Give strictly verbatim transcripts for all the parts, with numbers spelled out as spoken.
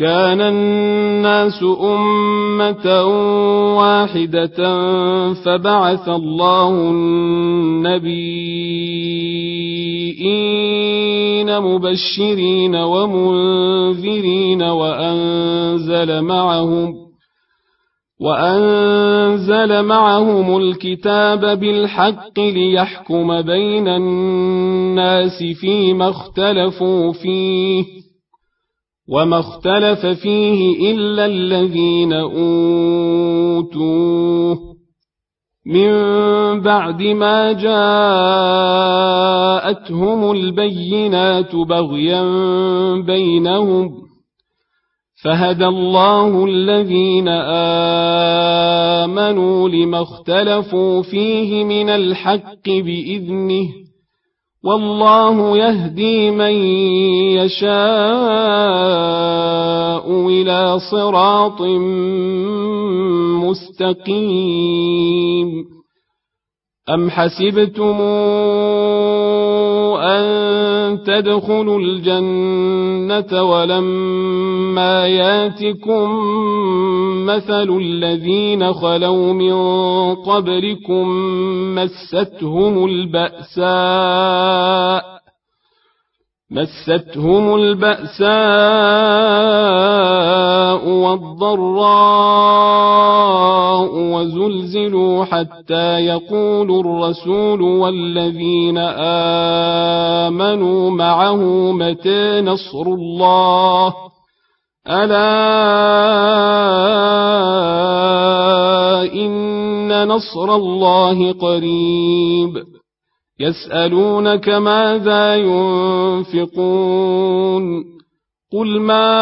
كان الناس أمة واحدة فبعث الله النبيين مبشرين ومنذرين وأنزل معهم وأنزل معهم الكتاب بالحق ليحكم بين الناس فيما اختلفوا فيه وما اختلف فيه إلا الذين أوتوه من بعد ما جاءتهم البينات بغيا بينهم فهدى الله الذين آمنوا لما اختلفوا فيه من الحق بإذنه والله يهدي من يشاء إلى صراط مستقيم أم حسبتم أن تدخلوا الجنة ولما ياتكم مثل الذين خلوا من قبلكم مستهم البأساء مستهم البأساء والضراء وزلزلوا حتى يقول الرسول والذين آمنوا معه متى نصر الله ألا إن نصر الله قريب يسألونك ماذا ينفقون قل ما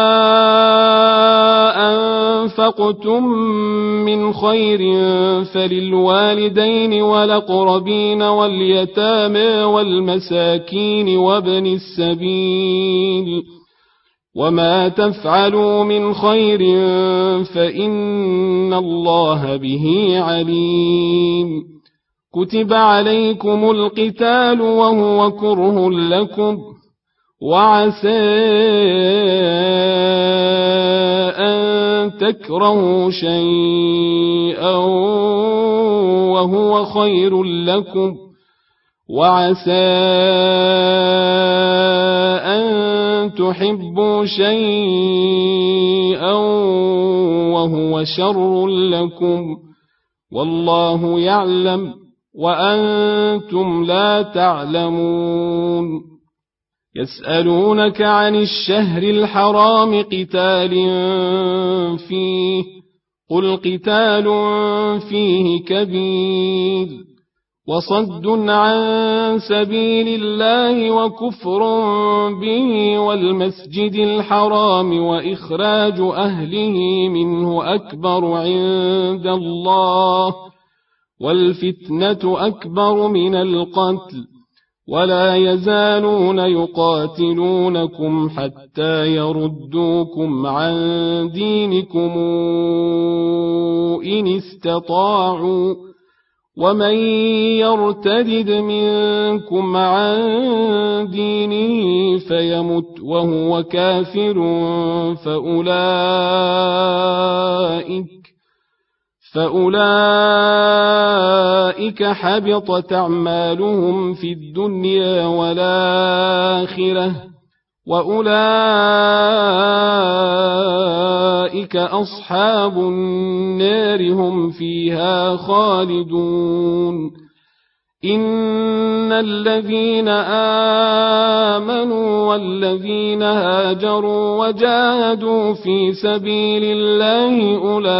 أنفقتم من خير فللوالدين والأقربين واليتامى والمساكين وابن السبيل وما تفعلوا من خير فإن الله به عليم كتب عليكم القتال وهو كره لكم وعسى أن تكرهوا شيئا وهو خير لكم وعسى أن تحبوا شيئا وهو شر لكم والله يعلم وأنتم لا تعلمون يسألونك عن الشهر الحرام قتال فيه قل قتال فيه كبير وصد عن سبيل الله وكفر به والمسجد الحرام وإخراج أهله منه أكبر عند الله والفتنة أكبر من القتل ولا يزالون يقاتلونكم حتى يردوكم عن دينكم إن استطاعوا ومن يرتد منكم عن دينه فيمت وهو كافر فأولئك فأولئك حبطت أعمالهم في الدنيا والآخرة وأولئك أصحاب النار هم فيها خالدون إن الذين آمنوا والذين هاجروا وجاهدوا في سبيل الله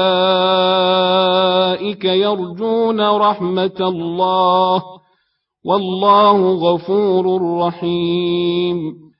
أولئك يرجون رحمة الله والله غفور رحيم